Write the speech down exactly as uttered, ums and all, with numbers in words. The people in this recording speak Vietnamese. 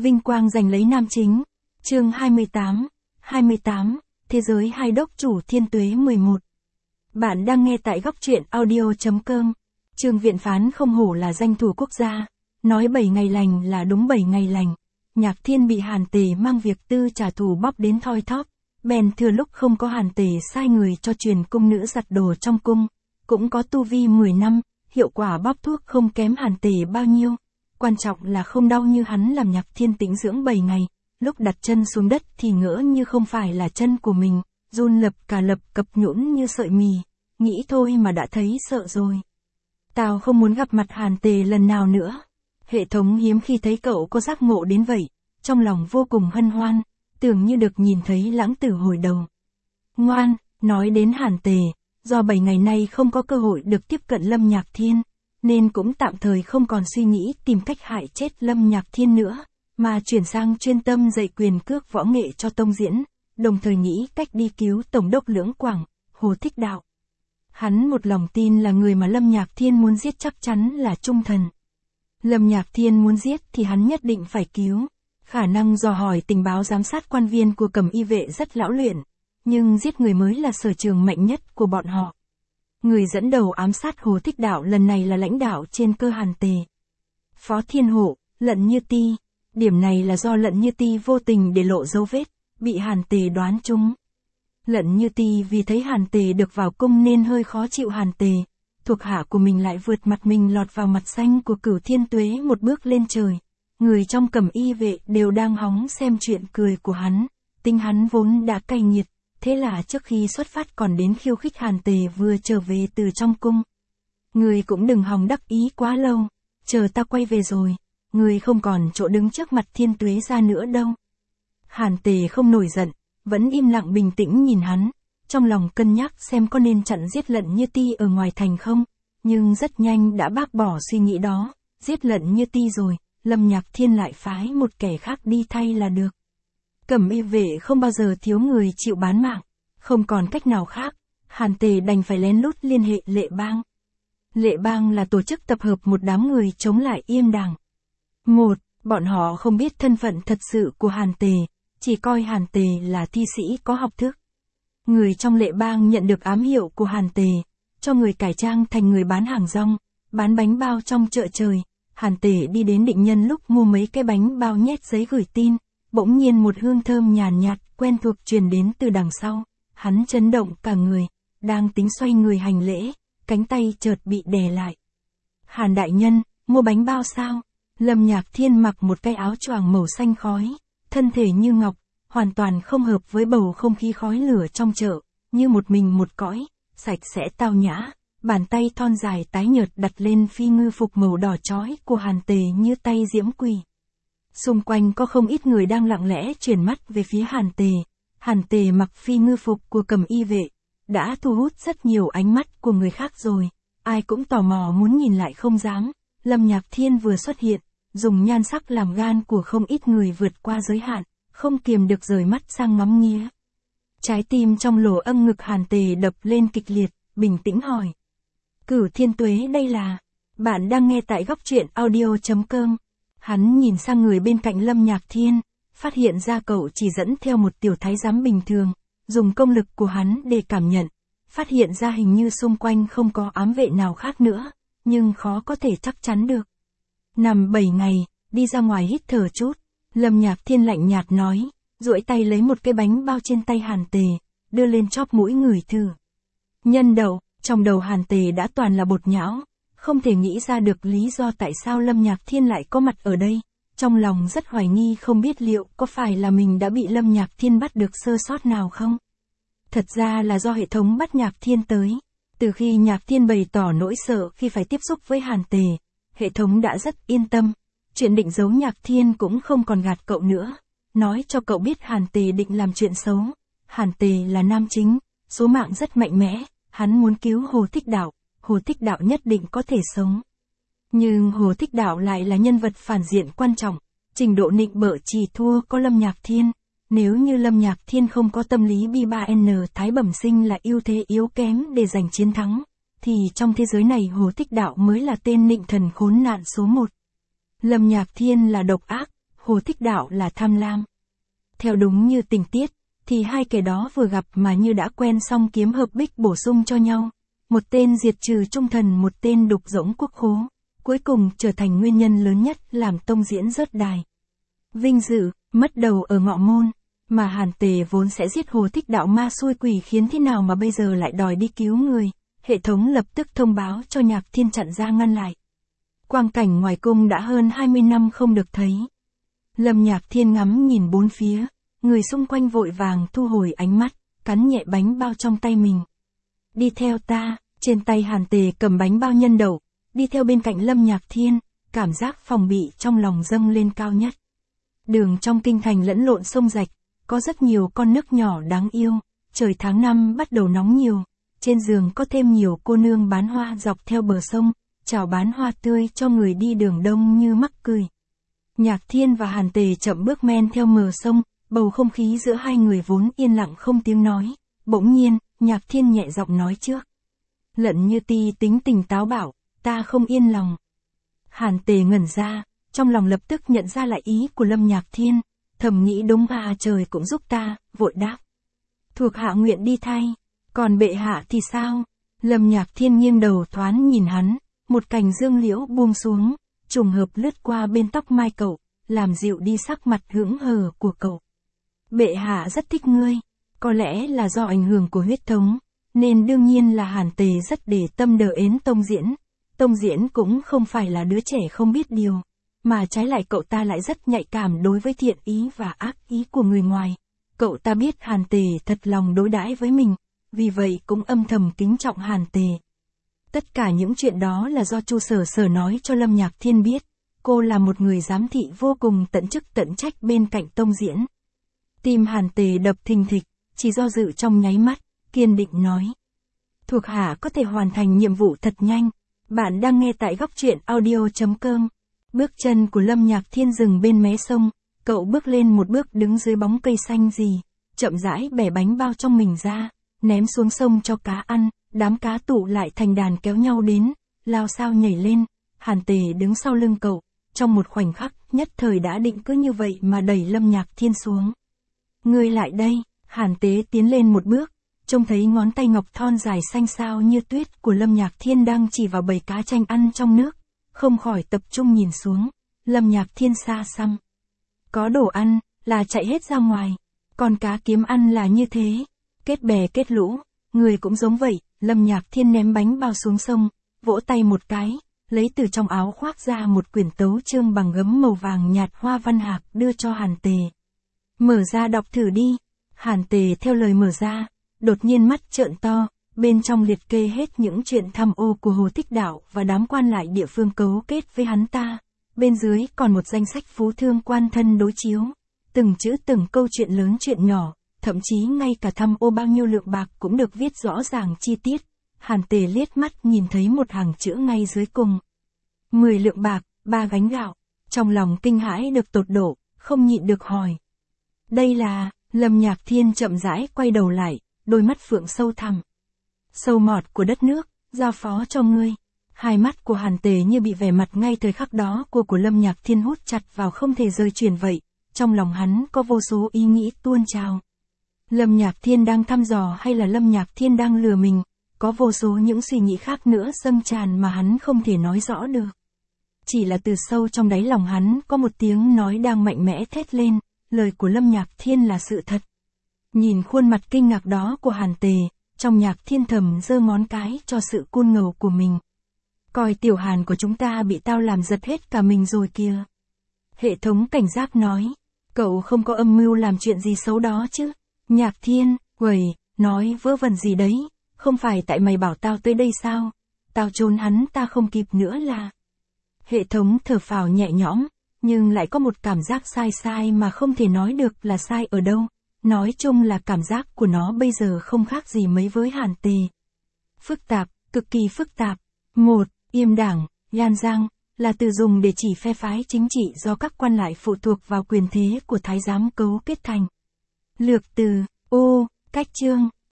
Vinh quang giành lấy nam chính. Chương hai mươi tám. hai mươi tám. Thế giới hai đốc chủ thiên tuế mười một. Bạn đang nghe tại góc truyện audio chấm com. Trương Viện Phán không hổ là danh thủ quốc gia. Nói bảy ngày lành là đúng bảy ngày lành. Nhạc Thiên bị Hàn Tề mang việc tư trả thù bóp đến thoi thóp. Bèn thừa lúc không có Hàn Tề sai người cho truyền cung nữ giặt đồ trong cung. Cũng có tu vi mười năm, hiệu quả bóp thuốc không kém Hàn Tề bao nhiêu. Quan trọng là không đau như hắn làm Nhạc Thiên tĩnh dưỡng bảy ngày. Lúc đặt chân xuống đất thì ngỡ như không phải là chân của mình, run lập cả lập cập nhũn như sợi mì. Nghĩ thôi mà đã thấy sợ rồi. Tao không muốn gặp mặt Hàn Tề lần nào nữa. Hệ thống hiếm khi thấy cậu có giác ngộ đến vậy, trong lòng vô cùng hân hoan, tưởng như được nhìn thấy lãng tử hồi đầu. Ngoan, nói đến Hàn Tề, do bảy ngày nay không có cơ hội được tiếp cận Lâm Nhạc Thiên, nên cũng tạm thời không còn suy nghĩ tìm cách hại chết Lâm Nhạc Thiên nữa, mà chuyển sang chuyên tâm dạy quyền cước võ nghệ cho tông diễn, đồng thời nghĩ cách đi cứu Tổng đốc Lưỡng Quảng, Hồ Thích Đạo. Hắn một lòng tin là người mà Lâm Nhạc Thiên muốn giết chắc chắn là trung thần. Lâm Nhạc Thiên muốn giết thì hắn nhất định phải cứu. Khả năng dò hỏi tình báo giám sát quan viên của Cẩm Y vệ rất lão luyện, nhưng giết người mới là sở trường mạnh nhất của bọn họ. Người dẫn đầu ám sát Hồ Thích Đạo lần này là lãnh đạo trên cơ Hàn Tề. Phó Thiên Hộ, Lận Như Ti. Điểm này là do Lận Như Ti vô tình để lộ dấu vết, bị Hàn Tề đoán trúng. Lận Như Ti vì thấy Hàn Tề được vào cung nên hơi khó chịu Hàn Tề, thuộc hạ của mình lại vượt mặt mình lọt vào mặt xanh của Cửu Thiên Tuế một bước lên trời. Người trong Cẩm Y vệ đều đang hóng xem chuyện cười của hắn, tính hắn vốn đã cay nghiệt, thế là trước khi xuất phát còn đến khiêu khích Hàn Tề vừa trở về từ trong cung. Người cũng đừng hòng đắc ý quá lâu, chờ ta quay về rồi, người không còn chỗ đứng trước mặt Thiên Tuế ra nữa đâu. Hàn Tề không nổi giận, vẫn im lặng bình tĩnh nhìn hắn, trong lòng cân nhắc xem có nên chặn giết Lận Như Ti ở ngoài thành không, nhưng rất nhanh đã bác bỏ suy nghĩ đó, giết Lận Như Ti rồi, Lâm Nhạc Thiên lại phái một kẻ khác đi thay là được. Cẩm Y vệ không bao giờ thiếu người chịu bán mạng, không còn cách nào khác, Hàn Tề đành phải lén lút liên hệ Lệ Bang. Lệ Bang là tổ chức tập hợp một đám người chống lại Yêm Đảng. Một, bọn họ không biết thân phận thật sự của Hàn Tề, chỉ coi Hàn Tề là thi sĩ có học thức. Người trong Lệ Bang nhận được ám hiệu của Hàn Tề, cho người cải trang thành người bán hàng rong, bán bánh bao trong chợ trời. Hàn Tề đi đến Định Nhân lúc mua mấy cái bánh bao nhét giấy gửi tin, bỗng nhiên một hương thơm nhàn nhạt, quen thuộc truyền đến từ đằng sau. Hắn chấn động cả người, đang tính xoay người hành lễ, cánh tay chợt bị đè lại. Hàn đại nhân, mua bánh bao sao? Lâm Nhạc Thiên mặc một cái áo choàng màu xanh khói, thân thể như ngọc, hoàn toàn không hợp với bầu không khí khói lửa trong chợ, như một mình một cõi, sạch sẽ tao nhã, bàn tay thon dài tái nhợt đặt lên phi ngư phục màu đỏ chói của Hàn Tề như tay diễm quỷ. Xung quanh có không ít người đang lặng lẽ chuyển mắt về phía Hàn Tề. Hàn Tề mặc phi ngư phục của Cẩm Y vệ, đã thu hút rất nhiều ánh mắt của người khác rồi, ai cũng tò mò muốn nhìn lại không dám. Lâm Nhạc Thiên vừa xuất hiện, dùng nhan sắc làm gan của không ít người vượt qua giới hạn, không kiềm được rời mắt sang ngắm nghía. Trái tim trong lỗ âm ngực Hàn Tề đập lên kịch liệt, bình tĩnh hỏi. Cửu Thiên Tuế đây là... Bạn đang nghe tại góc truyện audio chấm com. Hắn nhìn sang người bên cạnh Lâm Nhạc Thiên, phát hiện ra cậu chỉ dẫn theo một tiểu thái giám bình thường, dùng công lực của hắn để cảm nhận, phát hiện ra hình như xung quanh không có ám vệ nào khác nữa, nhưng khó có thể chắc chắn được. Nằm bảy ngày, đi ra ngoài hít thở chút, Lâm Nhạc Thiên lạnh nhạt nói, duỗi tay lấy một cái bánh bao trên tay Hàn Tề, đưa lên chóp mũi ngửi thử. Nhân đậu, trong đầu Hàn Tề đã toàn là bột nhão, không thể nghĩ ra được lý do tại sao Lâm Nhạc Thiên lại có mặt ở đây, trong lòng rất hoài nghi không biết liệu có phải là mình đã bị Lâm Nhạc Thiên bắt được sơ sót nào không. Thật ra là do hệ thống bắt Nhạc Thiên tới, từ khi Nhạc Thiên bày tỏ nỗi sợ khi phải tiếp xúc với Hàn Tề, hệ thống đã rất yên tâm, chuyện định giấu Nhạc Thiên cũng không còn gạt cậu nữa, nói cho cậu biết Hàn Tề định làm chuyện xấu. Hàn Tề là nam chính, số mạng rất mạnh mẽ, hắn muốn cứu Hồ Thích Đạo, Hồ Thích Đạo nhất định có thể sống. Nhưng Hồ Thích Đạo lại là nhân vật phản diện quan trọng, trình độ nịnh bợ chỉ thua có Lâm Nhạc Thiên. Nếu như Lâm Nhạc Thiên không có tâm lý B ba N thái bẩm sinh là ưu thế yếu kém để giành chiến thắng, thì trong thế giới này Hồ Thích Đạo mới là tên nịnh thần khốn nạn số một. Lâm Nhạc Thiên là độc ác, Hồ Hồ Thích Đạo là tham lam. Theo đúng như tình tiết, thì hai kẻ đó vừa gặp mà như đã quen xong kiếm hợp bích bổ sung cho nhau. Một tên diệt trừ trung thần, một tên đục rỗng quốc khố. Cuối cùng trở thành nguyên nhân lớn nhất làm tông diễn rớt đài. Vinh dự, mất đầu ở ngọ môn. Mà Hàn Tề vốn sẽ giết Hồ Thích Đạo ma xui quỷ khiến thế nào mà bây giờ lại đòi đi cứu người. Hệ thống lập tức thông báo cho Nhạc Thiên chặn ra ngăn lại. Quang cảnh ngoài cung đã hơn hai mươi năm không được thấy. Lâm Nhạc Thiên ngắm nhìn bốn phía, người xung quanh vội vàng thu hồi ánh mắt, cắn nhẹ bánh bao trong tay mình. Đi theo ta, trên tay Hàn Tề cầm bánh bao nhân đậu, đi theo bên cạnh Lâm Nhạc Thiên, cảm giác phòng bị trong lòng dâng lên cao nhất. Đường trong kinh thành lẫn lộn sông rạch, có rất nhiều con nước nhỏ đáng yêu, trời tháng năm bắt đầu nóng nhiều, trên giường có thêm nhiều cô nương bán hoa dọc theo bờ sông, chào bán hoa tươi cho người đi đường đông như mắc cười. Nhạc Thiên và Hàn Tề chậm bước men theo bờ sông, bầu không khí giữa hai người vốn yên lặng không tiếng nói, bỗng nhiên, Nhạc Thiên nhẹ giọng nói trước. Lận Như Ti tính tình táo bạo, ta không yên lòng. Hàn Tề ngẩn ra, trong lòng lập tức nhận ra lại ý của Lâm Nhạc Thiên, thầm nghĩ đúng à, trời cũng giúp ta, vội đáp. Thuộc hạ nguyện đi thay, còn bệ hạ thì sao? Lâm Nhạc Thiên nghiêng đầu thoáng nhìn hắn, một cành dương liễu buông xuống, trùng hợp lướt qua bên tóc mai cậu, làm dịu đi sắc mặt hững hờ của cậu. Bệ hạ rất thích ngươi, có lẽ là do ảnh hưởng của huyết thống, nên đương nhiên là Hàn Tề rất để tâm đờ ến Tông Diễn. Tông Diễn cũng không phải là đứa trẻ không biết điều, mà trái lại cậu ta lại rất nhạy cảm đối với thiện ý và ác ý của người ngoài. Cậu ta biết Hàn Tề thật lòng đối đãi với mình, vì vậy cũng âm thầm kính trọng Hàn Tề. Tất cả những chuyện đó là do Chu Sở Sở nói cho Lâm Nhạc Thiên biết, cô là một người giám thị vô cùng tận chức tận trách bên cạnh Tông Diễn. Tim Hàn Tề đập thình thịch, chỉ do dự trong nháy mắt, kiên định nói. Thuộc hạ có thể hoàn thành nhiệm vụ thật nhanh. Bạn đang nghe tại góc truyện audio chấm com. Bước chân của Lâm Nhạc Thiên dừng bên mé sông, cậu bước lên một bước đứng dưới bóng cây xanh gì, chậm rãi bẻ bánh bao trong mình ra, ném xuống sông cho cá ăn, đám cá tụ lại thành đàn kéo nhau đến, lao sao nhảy lên, Hàn Tề đứng sau lưng cậu, trong một khoảnh khắc, nhất thời đã định cứ như vậy mà đẩy Lâm Nhạc Thiên xuống. Ngươi lại đây, Hàn Tề tiến lên một bước, trông thấy ngón tay ngọc thon dài xanh xao như tuyết của Lâm Nhạc Thiên đang chỉ vào bầy cá chanh ăn trong nước, không khỏi tập trung nhìn xuống, Lâm Nhạc Thiên xa xăm. Có đồ ăn, là chạy hết ra ngoài, còn cá kiếm ăn là như thế, kết bè kết lũ, người cũng giống vậy, Lâm Nhạc Thiên ném bánh bao xuống sông, vỗ tay một cái, lấy từ trong áo khoác ra một quyển tấu chương bằng gấm màu vàng nhạt hoa văn hạc đưa cho Hàn Tề. Mở ra đọc thử đi, Hàn Tề theo lời mở ra. Đột nhiên mắt trợn to, bên trong liệt kê hết những chuyện tham ô của Hồ Thích Đạo và đám quan lại địa phương cấu kết với hắn ta. Bên dưới còn một danh sách phú thương quan thân đối chiếu. Từng chữ từng câu chuyện lớn chuyện nhỏ, thậm chí ngay cả tham ô bao nhiêu lượng bạc cũng được viết rõ ràng chi tiết. Hàn Tề liếc mắt nhìn thấy một hàng chữ ngay dưới cùng. Mười lượng bạc, ba gánh gạo. Trong lòng kinh hãi được tột độ, không nhịn được hỏi. Đây là, Lâm Nhạc Thiên chậm rãi quay đầu lại. Đôi mắt phượng sâu thẳm. Sâu mọt của đất nước, giao phó cho ngươi. Hai mắt của Hàn Tề như bị vẻ mặt ngay thời khắc đó của của Lâm Nhạc Thiên hút chặt vào không thể rời chuyển vậy. Trong lòng hắn có vô số ý nghĩ tuôn trào. Lâm Nhạc Thiên đang thăm dò hay là Lâm Nhạc Thiên đang lừa mình? Có vô số những suy nghĩ khác nữa dâng tràn mà hắn không thể nói rõ được. Chỉ là từ sâu trong đáy lòng hắn có một tiếng nói đang mạnh mẽ thét lên. Lời của Lâm Nhạc Thiên là sự thật. Nhìn khuôn mặt kinh ngạc đó của Hàn Tề, trong Nhạc Thiên thầm giơ ngón cái cho sự côn ngầu của mình. Coi tiểu Hàn của chúng ta bị tao làm giật hết cả mình rồi kìa. Hệ thống cảnh giác nói, cậu không có âm mưu làm chuyện gì xấu đó chứ. Nhạc Thiên, quẩy, nói vớ vẩn gì đấy, không phải tại mày bảo tao tới đây sao, tao trốn hắn ta không kịp nữa là. Hệ thống thở phào nhẹ nhõm, nhưng lại có một cảm giác sai sai mà không thể nói được là sai ở đâu. Nói chung là cảm giác của nó bây giờ không khác gì mấy với Hàn Tề. Phức tạp, cực kỳ phức tạp. Một, Yêm đảng, Yan Giang, là từ dùng để chỉ phe phái chính trị do các quan lại phụ thuộc vào quyền thế của thái giám cấu kết thành. Lược từ, ô, cách chương,